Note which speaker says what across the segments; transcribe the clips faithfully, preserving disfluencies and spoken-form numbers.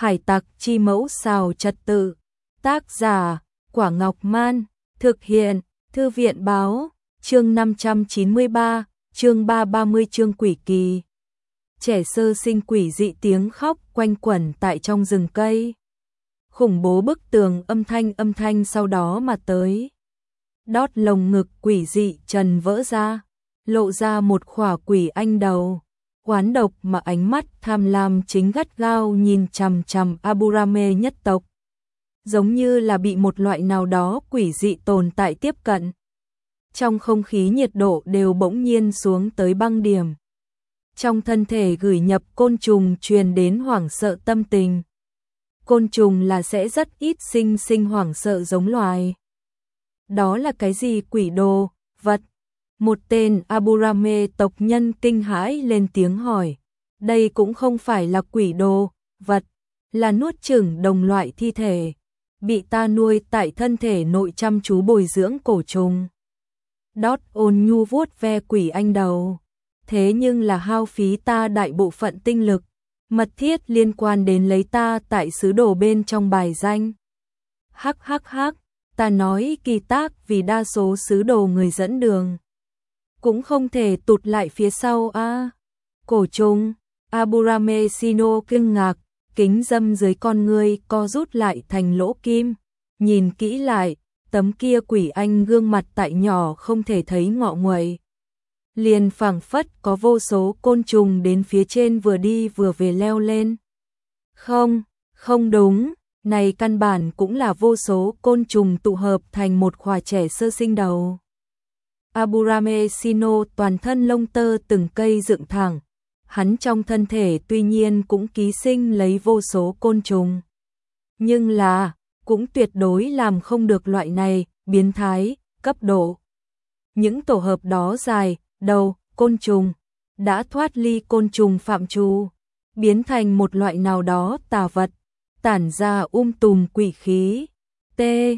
Speaker 1: Hải tặc chi mẫu xào trật tự. Tác giả, Quả Ngọc Man. Thực hiện, Thư viện báo. Chương năm trăm chín mươi ba, chương ba trăm ba mươi chương quỷ kỳ. Trẻ sơ sinh quỷ dị tiếng khóc quanh quẩn tại trong rừng cây. Khủng bố bức tường âm thanh âm thanh sau đó mà tới. Đót lồng ngực quỷ dị trần vỡ ra, lộ ra một khỏa quỷ anh đầu. Oán độc mà ánh mắt tham lam chính gắt gao nhìn chằm chằm Aburame nhất tộc. Giống như là bị một loại nào đó quỷ dị tồn tại tiếp cận. Trong không khí nhiệt độ đều bỗng nhiên xuống tới băng điểm. Trong thân thể gửi nhập côn trùng truyền đến hoảng sợ tâm tình. Côn trùng là sẽ rất ít sinh sinh hoảng sợ giống loài. Đó là cái gì quỷ đồ, vật? Một tên Aburame tộc nhân kinh hãi lên tiếng hỏi. Đây cũng không phải là quỷ đồ, vật, là nuốt chửng đồng loại thi thể. Bị ta nuôi tại thân thể nội chăm chú bồi dưỡng cổ trùng. Đót ôn nhu vuốt ve quỷ anh đầu. Thế nhưng là hao phí ta đại bộ phận tinh lực, mật thiết liên quan đến lấy ta tại sứ đồ bên trong bài danh. Hắc hắc hắc, ta nói kỳ tác vì đa số sứ đồ người dẫn đường. Cũng không thể tụt lại phía sau a. À. Cổ trùng, Aburame Shino kinh ngạc, kính dâm dưới con ngươi co rút lại thành lỗ kim. Nhìn kỹ lại, tấm kia quỷ anh gương mặt tại nhỏ không thể thấy ngọ nguậy. Liền phảng phất có vô số côn trùng đến phía trên vừa đi vừa về leo lên. Không, không đúng, này căn bản cũng là vô số côn trùng tụ hợp thành một khỏa trẻ sơ sinh đầu. Aburame Shino toàn thân lông tơ từng cây dựng thẳng. Hắn trong thân thể tuy nhiên cũng ký sinh lấy vô số côn trùng. Nhưng là, cũng tuyệt đối làm không được loại này, biến thái, cấp độ. Những tổ hợp đó dài, đầu, côn trùng, đã thoát ly côn trùng phạm trù, biến thành một loại nào đó tà vật, tản ra um tùm quỷ khí. T.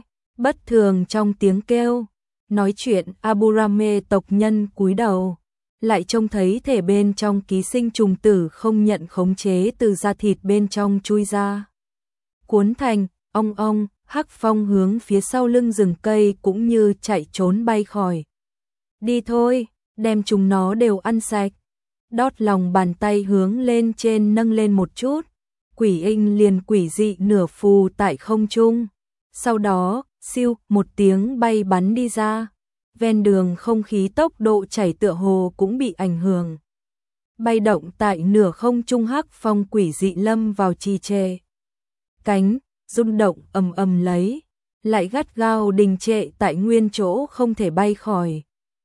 Speaker 1: Bất thường trong tiếng kêu. Nói chuyện Aburame tộc nhân cúi đầu, lại trông thấy thể bên trong ký sinh trùng tử không nhận khống chế từ da thịt bên trong chui ra. Cuốn thành, ong ong, hắc phong hướng phía sau lưng rừng cây cũng như chạy trốn bay khỏi. Đi thôi, đem chúng nó đều ăn sạch. Đót lòng bàn tay hướng lên trên nâng lên một chút. Quỷ inh liền quỷ dị nửa phù tại không trung. Sau đó, siêu, một tiếng bay bắn đi ra. Ven đường không khí tốc độ chảy tựa hồ cũng bị ảnh hưởng. Bay động tại nửa không trung hắc phong quỷ dị lâm vào trì trệ. Cánh, rung động ầm ầm lấy, lại gắt gao đình trệ tại nguyên chỗ không thể bay khỏi.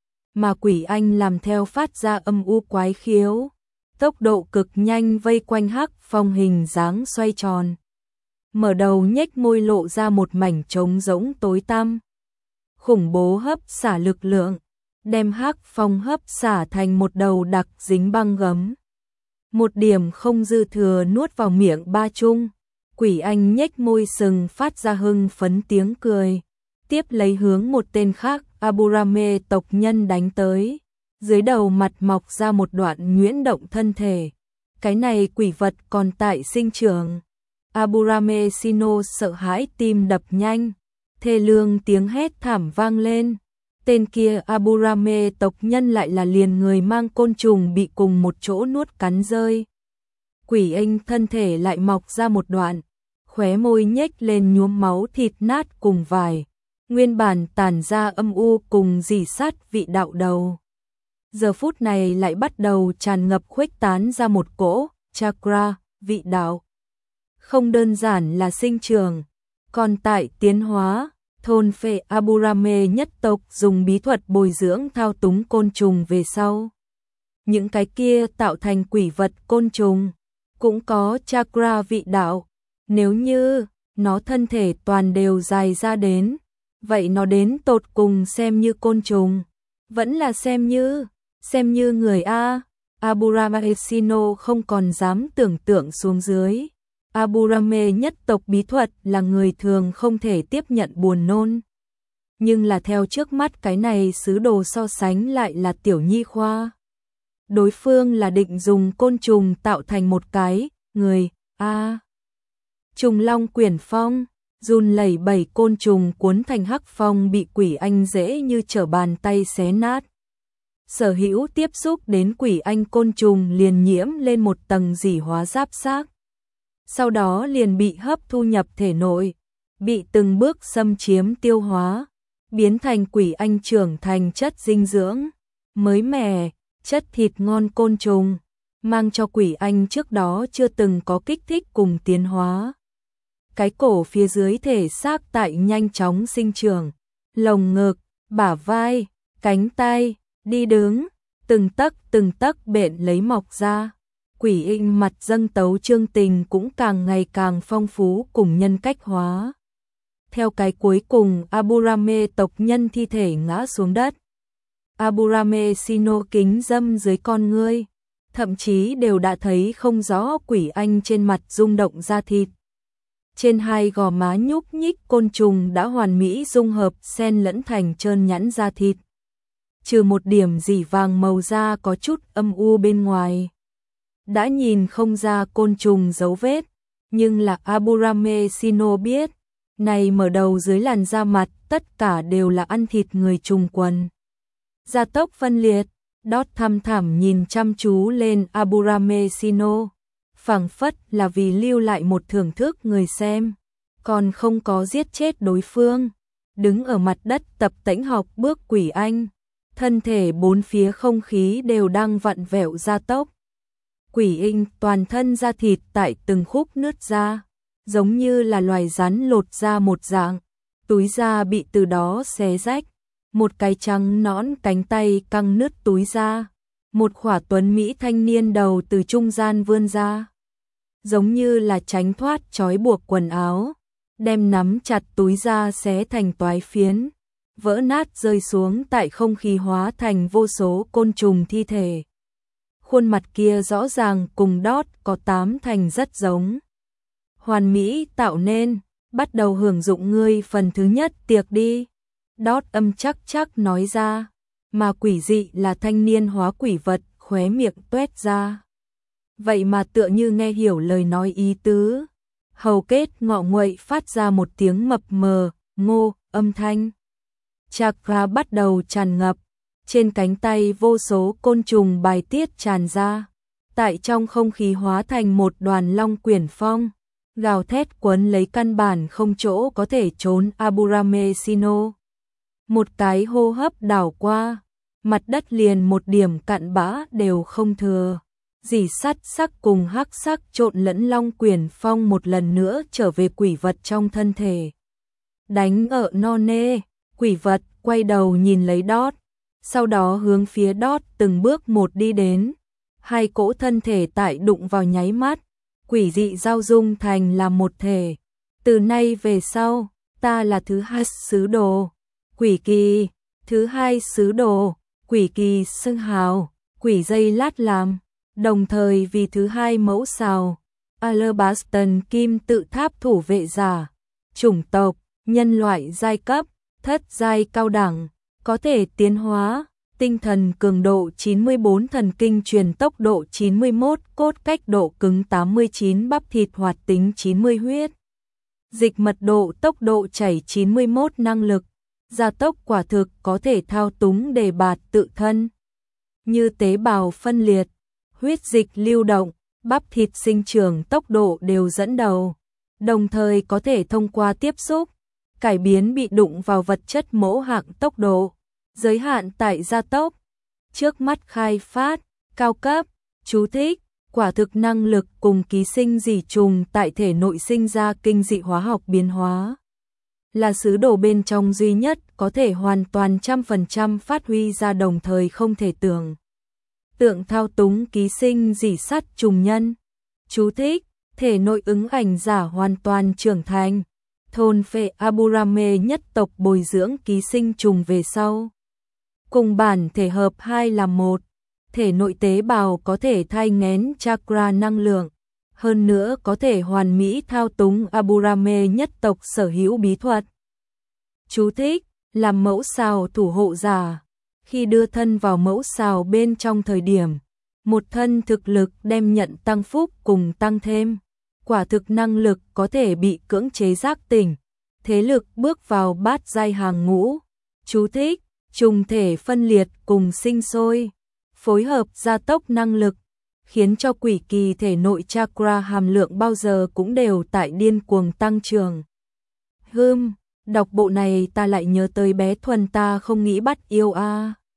Speaker 1: Mà quỷ anh làm theo phát ra âm u quái khiếu. Tốc độ cực nhanh vây quanh hắc phong hình dáng xoay tròn. Mở đầu nhếch môi lộ ra một mảnh trống rỗng tối tăm. Khủng bố hấp xả lực lượng, đem hắc phong hấp xả thành một đầu đặc dính băng gấm. Một điểm không dư thừa nuốt vào miệng ba chung. Quỷ anh nhếch môi sừng phát ra hưng phấn tiếng cười. Tiếp lấy hướng một tên khác Aburame tộc nhân đánh tới. Dưới đầu mặt mọc ra một đoạn nhuyễn động thân thể. Cái này quỷ vật còn tại sinh trưởng. Aburame Shino sợ hãi tim đập nhanh. Thê lương tiếng hét thảm vang lên. Tên kia Aburame tộc nhân lại là liền người mang côn trùng bị cùng một chỗ nuốt cắn rơi. Quỷ anh thân thể lại mọc ra một đoạn, khóe môi nhếch lên nhuốm máu thịt nát cùng vải. Nguyên bản tản ra âm u cùng rỉ sát vị đạo đầu. Giờ phút này lại bắt đầu tràn ngập khuếch tán ra một cỗ chakra, vị đạo. Không đơn giản là sinh trưởng, còn tại tiến hóa. Thôn phệ Aburame nhất tộc dùng bí thuật bồi dưỡng thao túng côn trùng về sau. Những cái kia tạo thành quỷ vật côn trùng, cũng có chakra vị đạo. Nếu như nó thân thể toàn đều dài ra đến, vậy nó đến tột cùng xem như côn trùng, vẫn là xem như, xem như người A. Aburame Shino không còn dám tưởng tượng xuống dưới. Aburame nhất tộc bí thuật là người thường không thể tiếp nhận buồn nôn. Nhưng là theo trước mắt cái này sứ đồ so sánh lại là tiểu nhi khoa. Đối phương là định dùng côn trùng tạo thành một cái, người, a. Trùng long quyển phong, run lẩy bẩy côn trùng cuốn thành hắc phong bị quỷ anh dễ như trở bàn tay xé nát. Sở hữu tiếp xúc đến quỷ anh côn trùng liền nhiễm lên một tầng dỉ hóa giáp xác. Sau đó liền bị hấp thu nhập thể nội, bị từng bước xâm chiếm tiêu hóa, biến thành quỷ anh trưởng thành chất dinh dưỡng, mới mẻ, chất thịt ngon côn trùng, mang cho quỷ anh trước đó chưa từng có kích thích cùng tiến hóa. Cái cổ phía dưới thể xác tại nhanh chóng sinh trưởng, lồng ngực, bả vai, cánh tay, đi đứng, từng tấc từng tấc bện lấy mọc ra. Quỷ anh mặt dâng tấu chương tình cũng càng ngày càng phong phú cùng nhân cách hóa. Theo cái cuối cùng, Aburame tộc nhân thi thể ngã xuống đất. Aburame Shino kính dâm dưới con ngươi, thậm chí đều đã thấy không rõ quỷ anh trên mặt rung động da thịt. Trên hai gò má nhúc nhích côn trùng đã hoàn mỹ dung hợp xen lẫn thành trơn nhẵn da thịt. Trừ một điểm dỉ vàng màu da có chút âm u bên ngoài. Đã nhìn không ra côn trùng dấu vết, nhưng là Aburame Shino biết, này mở đầu dưới làn da mặt tất cả đều là ăn thịt người trùng quần. Gia tốc phân liệt, Đót thăm thẳm nhìn chăm chú lên Aburame Shino, phảng phất là vì lưu lại một thưởng thức người xem, còn không có giết chết đối phương. Đứng ở mặt đất tập tễnh học bước quỷ anh, thân thể bốn phía không khí đều đang vặn vẹo gia tốc. Quỷ anh toàn thân da thịt tại từng khúc nứt ra, giống như là loài rắn lột ra một dạng, túi da bị từ đó xé rách, một cái trắng nõn cánh tay căng nứt túi da, một khỏa tuấn mỹ thanh niên đầu từ trung gian vươn ra, giống như là tránh thoát trói buộc quần áo, đem nắm chặt túi da xé thành toái phiến, vỡ nát rơi xuống tại không khí hóa thành vô số côn trùng thi thể. Khuôn mặt kia rõ ràng cùng Đót có tám thành rất giống. Hoàn mỹ tạo nên, bắt đầu hưởng dụng ngươi phần thứ nhất tiệc đi. Đót âm chắc chắc nói ra, mà quỷ dị là thanh niên hóa quỷ vật khóe miệng tuét ra. Vậy mà tựa như nghe hiểu lời nói ý tứ. Hầu kết ngọ nguậy phát ra một tiếng mập mờ, ngô, âm thanh. Chakra bắt đầu tràn ngập, trên cánh tay vô số côn trùng bài tiết tràn ra, tại trong không khí hóa thành một đoàn long quyển phong, gào thét quấn lấy căn bản không chỗ có thể trốn Aburame Shino. Một cái hô hấp đảo qua, mặt đất liền một điểm cặn bã đều không thừa. Dỉ sắt sắc cùng hắc sắc trộn lẫn long quyển phong một lần nữa trở về quỷ vật trong thân thể. Đánh ở no nê, quỷ vật quay đầu nhìn lấy Đót, sau đó hướng phía Đót từng bước một đi đến. Hai cỗ thân thể tại đụng vào nháy mắt, quỷ dị giao dung thành là một thể. Từ nay về sau, ta là thứ hai sứ đồ, quỷ kỳ, thứ hai sứ đồ, quỷ kỳ xưng hào, quỷ dây lát làm. Đồng thời vì thứ hai mẫu sao, Alabaston kim tự tháp thủ vệ giả, chủng tộc, nhân loại giai cấp, thất giai cao đẳng, có thể tiến hóa, tinh thần cường độ chín mươi bốn, thần kinh truyền tốc độ chín mươi mốt, cốt cách độ cứng tám mươi chín, bắp thịt hoạt tính chín mươi, huyết dịch mật độ tốc độ chảy chín mươi mốt, năng lực gia tốc quả thực có thể thao túng đề bạt tự thân, như tế bào phân liệt, huyết dịch lưu động, bắp thịt sinh trưởng tốc độ đều dẫn đầu, đồng thời có thể thông qua tiếp xúc, cải biến bị đụng vào vật chất mẫu hạng tốc độ, giới hạn tại gia tốc, trước mắt khai phát, cao cấp, chú thích, quả thực năng lực cùng ký sinh dị trùng tại thể nội sinh ra kinh dị hóa học biến hóa. Là sứ đồ bên trong duy nhất có thể hoàn toàn trăm phần trăm phát huy ra đồng thời không thể tưởng. Tượng thao túng ký sinh dị sắt trùng nhân. Chú thích, thể nội ứng ảnh giả hoàn toàn trưởng thành. Thôn phệ Aburame nhất tộc bồi dưỡng ký sinh trùng về sau. Cùng bản thể hợp hai làm một. Thể nội tế bào có thể thai nghén chakra năng lượng. Hơn nữa có thể hoàn mỹ thao túng Aburame nhất tộc sở hữu bí thuật. Chú thích, làm mẫu sao thủ hộ giả. Khi đưa thân vào mẫu sao bên trong thời điểm, một thân thực lực đem nhận tăng phúc cùng tăng thêm. quả thực năng lực có thể bị cưỡng chế giác tỉnh, thế lực bước vào bát giai hàng ngũ. Chú thích: trùng thể phân liệt cùng sinh sôi, phối hợp gia tốc năng lực, khiến cho quỷ kỳ thể nội chakra hàm lượng bao giờ cũng đều tại điên cuồng tăng trưởng. Hừm, đọc bộ này ta lại nhớ tới bé Thuần ta không nghĩ bắt yêu a.